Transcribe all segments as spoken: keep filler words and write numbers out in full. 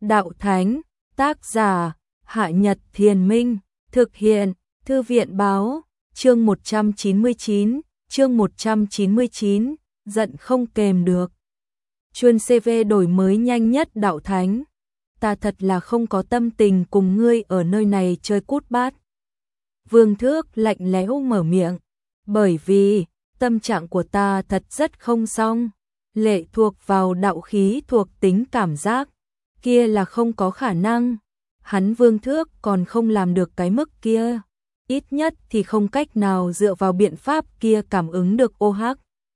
Đạo Thánh, tác giả, Hạ Nhật Thiền Minh, thực hiện, Thư viện Báo, chương một trăm chín mươi chín, chương một trăm chín mươi chín, giận không kềm được. Chuyên xê vê đổi mới nhanh nhất Đạo Thánh. Ta thật là không có tâm tình cùng ngươi ở nơi này chơi cút bát. Vương Thước lạnh lẽo mở miệng, bởi vì tâm trạng của ta thật rất không xong, lệ thuộc vào đạo khí thuộc tính cảm giác, kia là không có khả năng. Hắn Vương Thước còn không làm được cái mức kia, ít nhất thì không cách nào dựa vào biện pháp kia cảm ứng được ô hắc.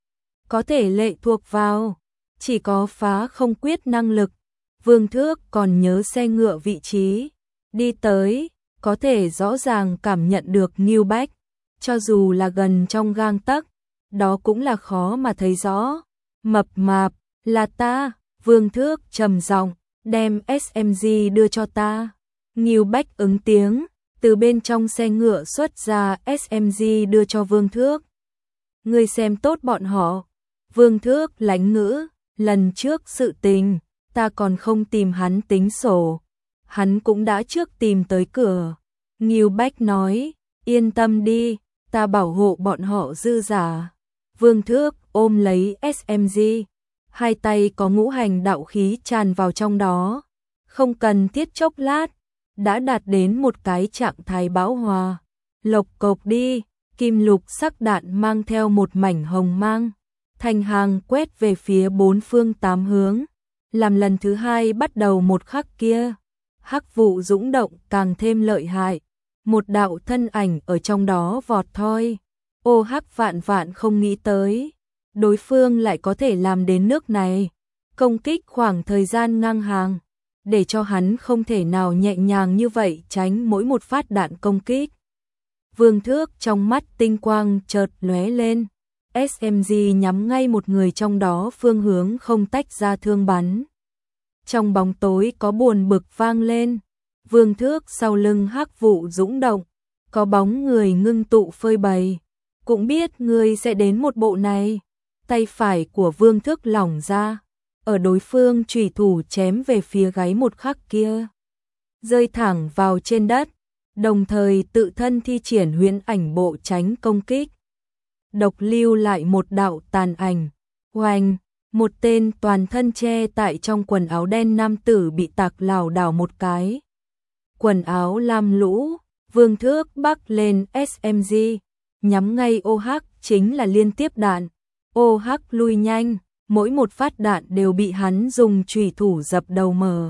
Có thể lệ thuộc vào, chỉ có phá không quyết năng lực. Vương Thước còn nhớ xe ngựa vị trí, đi tới, có thể rõ ràng cảm nhận được Ngưu Bách, cho dù là gần trong gang tấc, đó cũng là khó mà thấy rõ. Mập mạp, là ta. Vương Thước trầm giọng, đem ét em giê đưa cho ta. Ngưu Bách ứng tiếng, từ bên trong xe ngựa xuất ra ét em giê đưa cho Vương Thước. Ngươi xem tốt bọn họ. Vương Thước lãnh ngữ, lần trước sự tình, ta còn không tìm hắn tính sổ, hắn cũng đã trước tìm tới cửa. Ngưu Bách nói, yên tâm đi, ta bảo hộ bọn họ dư giả. Vương Thước ôm lấy ét em giê, hai tay có ngũ hành đạo khí tràn vào trong đó, không cần thiết chốc lát, đã đạt đến một cái trạng thái bão hòa. Lộc cộc đi, kim lục sắc đạn mang theo một mảnh hồng mang, thành hàng quét về phía bốn phương tám hướng. Làm lần thứ hai bắt đầu một khắc kia, hắc vụ dũng động càng thêm lợi hại, một đạo thân ảnh ở trong đó vọt thoi. Ô hắc vạn vạn không nghĩ tới, đối phương lại có thể làm đến nước này, công kích khoảng thời gian ngang hàng, để cho hắn không thể nào nhẹ nhàng như vậy tránh mỗi một phát đạn công kích. Vương Thước trong mắt tinh quang chợt lóe lên, ét em giê nhắm ngay một người trong đó phương hướng không tách ra thương bắn. Trong bóng tối có buồn bực vang lên, Vương Thước sau lưng hắc vụ dũng động, có bóng người ngưng tụ phơi bày, cũng biết ngươi sẽ đến một bộ này. Tay phải của Vương Thước lỏng ra, ở đối phương chủy thủ chém về phía gáy một khắc kia, rơi thẳng vào trên đất, đồng thời tự thân thi triển huyễn ảnh bộ tránh công kích. Độc lưu lại một đạo tàn ảnh, oanh, một tên toàn thân che tại trong quần áo đen nam tử bị tạc lảo đảo một cái. Quần áo lam lũ, Vương Thước bắc lên ét em giê, nhắm ngay ô hắc chính là liên tiếp đạn. Ô hắc lui nhanh, mỗi một phát đạn đều bị hắn dùng chủy thủ dập đầu mờ.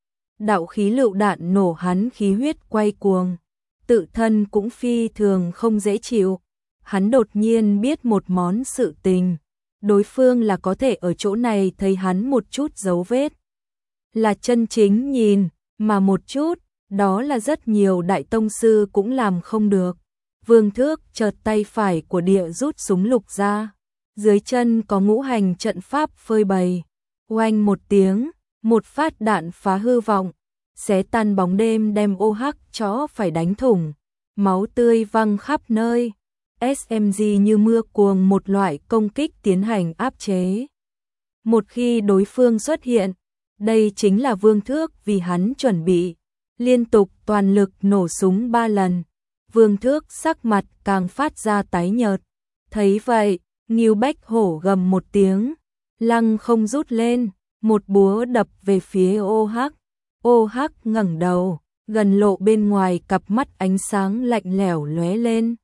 Đạo khí lựu đạn nổ hắn khí huyết quay cuồng, tự thân cũng phi thường không dễ chịu. Hắn đột nhiên biết một món sự tình, đối phương là có thể ở chỗ này thấy hắn một chút dấu vết. Là chân chính nhìn, mà một chút, đó là rất nhiều đại tông sư cũng làm không được. Vương Thước chợt tay phải của địa rút súng lục ra, dưới chân có ngũ hành trận pháp phơi bày. Oanh một tiếng, một phát đạn phá hư vọng, xé tan bóng đêm đem ô hắc chó phải đánh thủng, máu tươi văng khắp nơi. ét em giê như mưa cuồng một loại công kích tiến hành áp chế. Một khi đối phương xuất hiện, đây chính là Vương Thước vì hắn chuẩn bị, liên tục toàn lực nổ súng ba lần. Vương Thước sắc mặt càng phát ra tái nhợt. Thấy vậy, Ngưu Bách hổ gầm một tiếng, lăng không rút lên, một búa đập về phía ô hắc. Ô hắc ngẩng đầu, gần lộ bên ngoài cặp mắt ánh sáng lạnh lẽo lóe lên.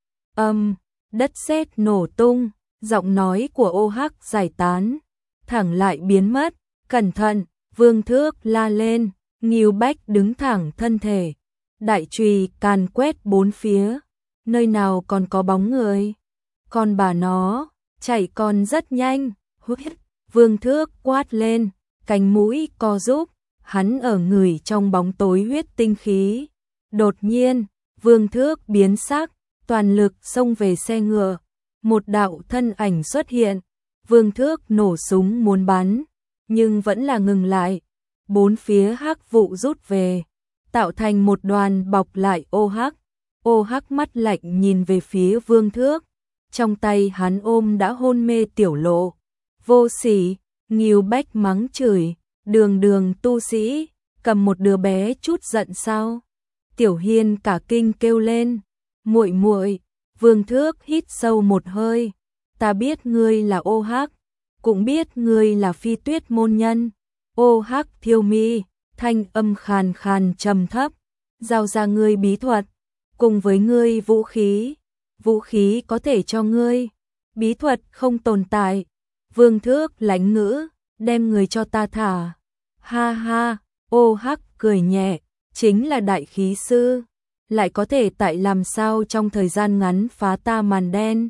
Âm, um, đất sét nổ tung, giọng nói của ô hắc giải tán, thẳng lại biến mất. Cẩn thận, Vương Thước la lên. Ngưu Bách đứng thẳng thân thể, đại chùy càn quét bốn phía, nơi nào còn có bóng người. Con bà nó, chạy còn rất nhanh. Huyết, Vương Thước quát lên, cánh mũi co rúm, hắn ở người trong bóng tối huyết tinh khí. Đột nhiên, Vương Thước biến sắc, toàn lực xông về xe ngựa, một đạo thân ảnh xuất hiện. Vương Thước nổ súng muốn bắn, nhưng vẫn là ngừng lại. Bốn phía hắc vụ rút về, tạo thành một đoàn bọc lại ô hắc. Ô hắc mắt lạnh nhìn về phía Vương Thước, trong tay hắn ôm đã hôn mê tiểu lộ. Vô sỉ, Ngưu Bách mắng chửi, đường đường tu sĩ, cầm một đứa bé chút giận sao? Tiểu Hiên cả kinh kêu lên, muội muội. Vương Thước hít sâu một hơi, ta biết ngươi là Ô Hắc, cũng biết ngươi là Phi Tuyết môn nhân. Ô Hắc thiêu mi, thanh âm khàn khàn trầm thấp, giao ra ngươi bí thuật, cùng với ngươi vũ khí, vũ khí có thể cho ngươi, bí thuật không tồn tại. Vương Thước lãnh ngữ, đem người cho ta thả. Ha ha, Ô Hắc cười nhẹ, chính là đại khí sư, lại có thể tại làm sao trong thời gian ngắn phá ta màn đen,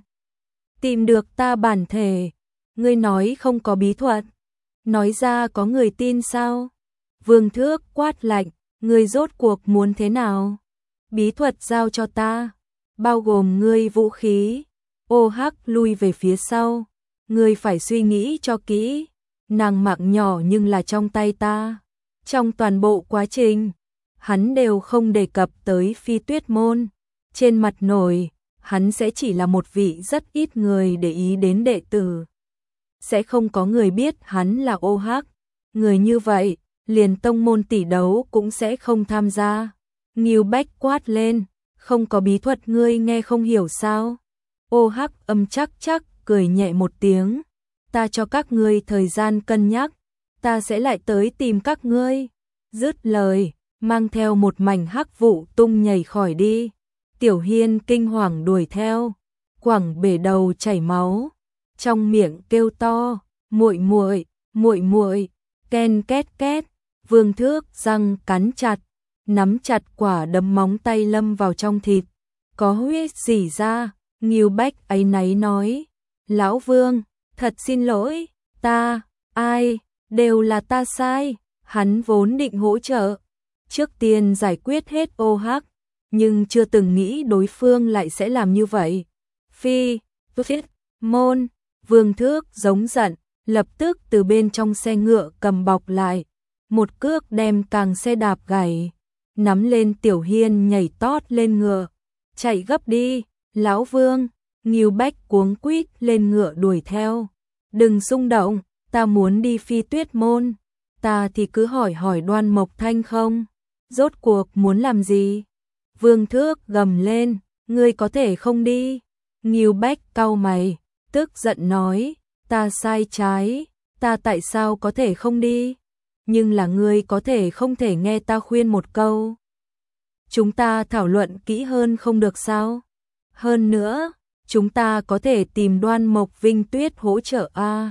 tìm được ta bản thể. Ngươi nói không có bí thuật, nói ra có người tin sao? Vương Thước quát lạnh, ngươi rốt cuộc muốn thế nào? Bí thuật giao cho ta, bao gồm ngươi vũ khí. Ô Hắc lui về phía sau, ngươi phải suy nghĩ cho kỹ, nàng mạng nhỏ nhưng là trong tay ta. Trong toàn bộ quá trình, hắn đều không đề cập tới Phi Tuyết môn. Trên mặt nổi, hắn sẽ chỉ là một vị rất ít người để ý đến đệ tử. Sẽ không có người biết hắn là Ô Hắc. Người như vậy, liền tông môn tỷ đấu cũng sẽ không tham gia. Ngưu Bách quát lên, không có bí thuật ngươi nghe không hiểu sao? Ô Hắc âm chắc chắc, cười nhẹ một tiếng. Ta cho các ngươi thời gian cân nhắc, ta sẽ lại tới tìm các ngươi. Dứt lời, mang theo một mảnh hắc vụ tung nhảy khỏi đi. Tiểu Hiên kinh hoàng đuổi theo, quẳng bể đầu chảy máu, trong miệng kêu to, muội muội, muội muội, ken két két. Vương Thước răng cắn chặt, nắm chặt quả đấm móng tay lâm vào trong thịt, có huyết rỉ ra. Ngưu Bách áy náy nói, lão Vương, thật xin lỗi, ta, ai, đều là ta sai. Hắn vốn định hỗ trợ, trước tiên giải quyết hết Ô Hắc, nhưng chưa từng nghĩ đối phương lại sẽ làm như vậy. Phi Tuyết môn. Vương Thước giống giận, lập tức từ bên trong xe ngựa cầm bọc lại, một cước đem càng xe đạp gãy, nắm lên Tiểu Hiên nhảy tót lên ngựa, chạy gấp đi. Lão Vương. Ngưu Bách cuống quýt lên ngựa đuổi theo. Đừng xung động, ta muốn đi Phi Tuyết môn. Ta thì cứ hỏi hỏi Đoan Mộc Thanh không? Rốt cuộc muốn làm gì? Vương Thước gầm lên, ngươi có thể không đi. Ngưu Bách cau mày, tức giận nói, ta sai trái, ta tại sao có thể không đi? Nhưng là ngươi có thể không thể nghe ta khuyên một câu. Chúng ta thảo luận kỹ hơn không được sao? Hơn nữa, chúng ta có thể tìm Đoan Mộc Vinh Tuyết hỗ trợ a. À?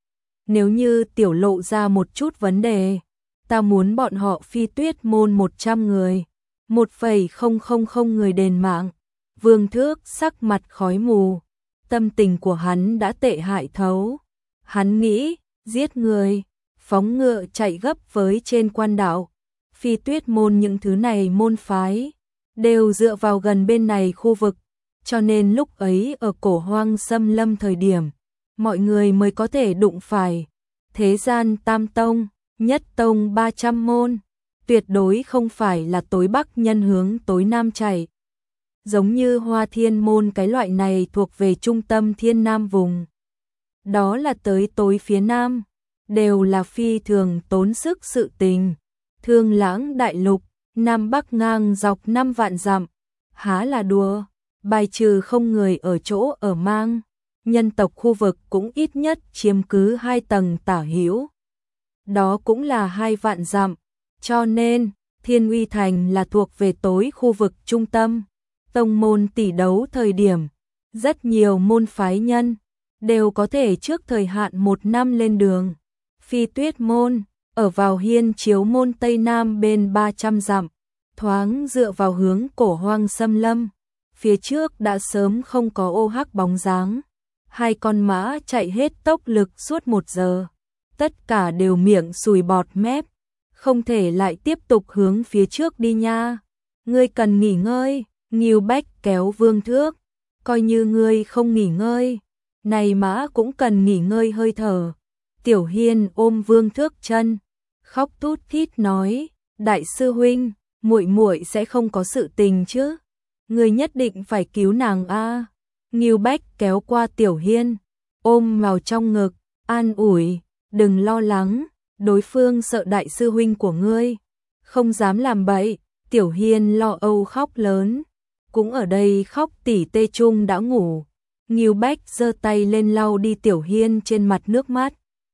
Nếu như tiểu lộ ra một chút vấn đề, ta muốn bọn họ Phi Tuyết môn một trăm người, một phẩy không không không người đền mạng. Vương Thước sắc mặt khói mù, tâm tình của hắn đã tệ hại thấu. Hắn nghĩ, giết người, phóng ngựa chạy gấp với trên quan đạo. Phi Tuyết môn những thứ này môn phái, đều dựa vào gần bên này khu vực, cho nên lúc ấy ở Cổ Hoang xâm lâm thời điểm, mọi người mới có thể đụng phải. Thế gian tam tông, nhất tông ba trăm môn, tuyệt đối không phải là tối bắc nhân hướng tối nam chạy. Giống như Hoa Thiên môn cái loại này thuộc về trung tâm thiên nam vùng. Đó là tới tối phía nam, đều là phi thường tốn sức sự tình. Thương Lãng đại lục, nam bắc ngang dọc năm vạn dặm, há là đùa, bài trừ không người ở chỗ ở mang. Nhân tộc khu vực cũng ít nhất chiếm cứ hai tầng tả hữu. Đó cũng là hai vạn dặm, cho nên Thiên Uy Thành là thuộc về tối khu vực trung tâm. Tông môn tỷ đấu thời điểm, rất nhiều môn phái nhân đều có thể trước thời hạn một năm lên đường. Phi Tuyết môn ở vào Hiên Chiếu môn tây nam bên ba trăm dặm, thoáng dựa vào hướng Cổ Hoang xâm lâm. Phía trước đã sớm không có Ô Hắc bóng dáng. Hai con mã chạy hết tốc lực suốt một giờ, tất cả đều miệng sùi bọt mép, không thể lại tiếp tục hướng phía trước đi nha. Ngươi cần nghỉ ngơi. Ngưu Bách kéo Vương Thước, coi như ngươi không nghỉ ngơi, này mã cũng cần nghỉ ngơi hơi thở. Tiểu Hiên ôm Vương Thước chân, khóc tút thít nói, đại sư huynh, muội muội sẽ không có sự tình chứ? Ngươi nhất định phải cứu nàng a. À. Ngưu Bách kéo qua Tiểu Hiên, ôm vào trong ngực, an ủi, đừng lo lắng, đối phương sợ đại sư huynh của ngươi, không dám làm bậy. Tiểu Hiên lo âu khóc lớn, cũng ở đây khóc tỉ tê chung đã ngủ. Ngưu Bách giơ tay lên lau đi Tiểu Hiên trên mặt nước mắt.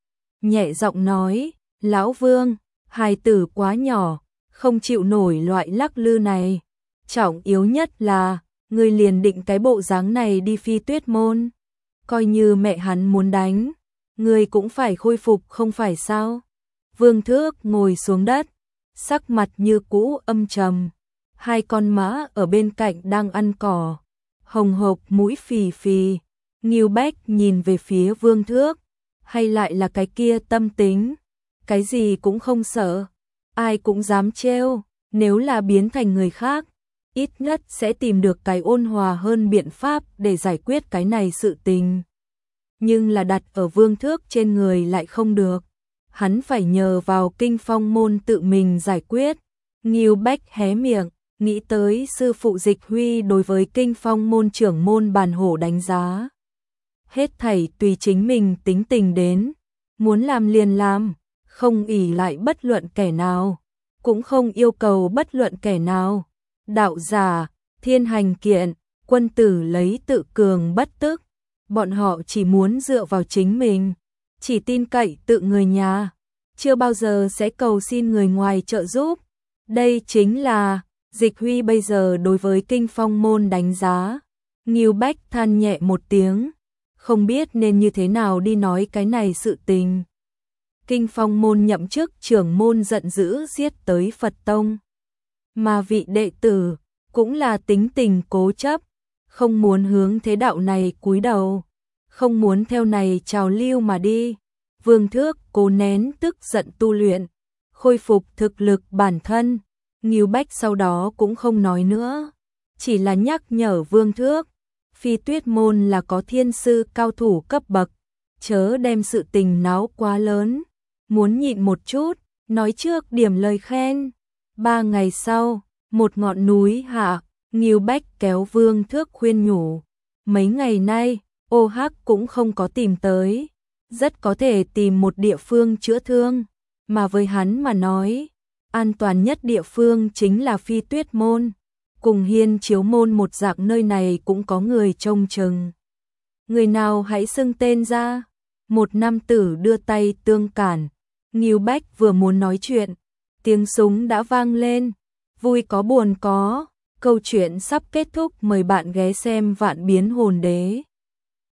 Nhẹ giọng nói, Lão Vương, hài tử quá nhỏ, không chịu nổi loại lắc lư này. Trọng yếu nhất là, ngươi liền định cái bộ dáng này đi Phi Tuyết môn. Coi như mẹ hắn muốn đánh, ngươi cũng phải khôi phục không phải sao? Vương Thước ngồi xuống đất, sắc mặt như cũ âm trầm. Hai con mã ở bên cạnh đang ăn cỏ, hồng hộc mũi phì phì. Ngưu Bách nhìn về phía Vương Thước, hay lại là cái kia tâm tính, cái gì cũng không sợ, ai cũng dám trêu, nếu là biến thành người khác, ít nhất sẽ tìm được cái ôn hòa hơn biện pháp để giải quyết cái này sự tình. Nhưng là đặt ở Vương Thước trên người lại không được, hắn phải nhờ vào Kinh Phong môn tự mình giải quyết. Ngưu Bách hé miệng, nghĩ tới sư phụ Dịch Huy đối với Kinh Phong môn trưởng môn Bàn Hổ đánh giá. Hết thảy tùy chính mình tính tình đến, muốn làm liền làm, không ỷ lại bất luận kẻ nào, cũng không yêu cầu bất luận kẻ nào. Đạo giả, thiên hành kiện, quân tử lấy tự cường bất tức, bọn họ chỉ muốn dựa vào chính mình, chỉ tin cậy tự người nhà, chưa bao giờ sẽ cầu xin người ngoài trợ giúp. Đây chính là Dịch Huy bây giờ đối với Kinh Phong môn đánh giá. Ngưu Bách than nhẹ một tiếng, không biết nên như thế nào đi nói cái này sự tình. Kinh Phong môn nhậm chức trưởng môn giận dữ giết tới Phật tông, mà vị đệ tử cũng là tính tình cố chấp, không muốn hướng thế đạo này cúi đầu, không muốn theo này trào lưu mà đi. Vương Thước cố nén tức giận tu luyện, khôi phục thực lực bản thân. Ngưu Bách sau đó cũng không nói nữa, chỉ là nhắc nhở Vương Thước, Phi Tuyết môn là có thiên sư cao thủ cấp bậc, chớ đem sự tình náo quá lớn, muốn nhịn một chút, nói trước điểm lời khen. Ba ngày sau, một ngọn núi hạ, Ngưu Bách kéo Vương Thước khuyên nhủ, mấy ngày nay, ô hắc cũng không có tìm tới, rất có thể tìm một địa phương chữa thương, mà với hắn mà nói, an toàn nhất địa phương chính là Phi Tuyết môn, cùng Hiên Chiếu môn một dạng, nơi này cũng có người trông chừng. Người nào hãy xưng tên ra. Một nam tử đưa tay tương cản. Ngưu Bách vừa muốn nói chuyện, tiếng súng đã vang lên. Vui có buồn có, câu chuyện sắp kết thúc, mời bạn ghé xem Vạn Biến Hồn Đế.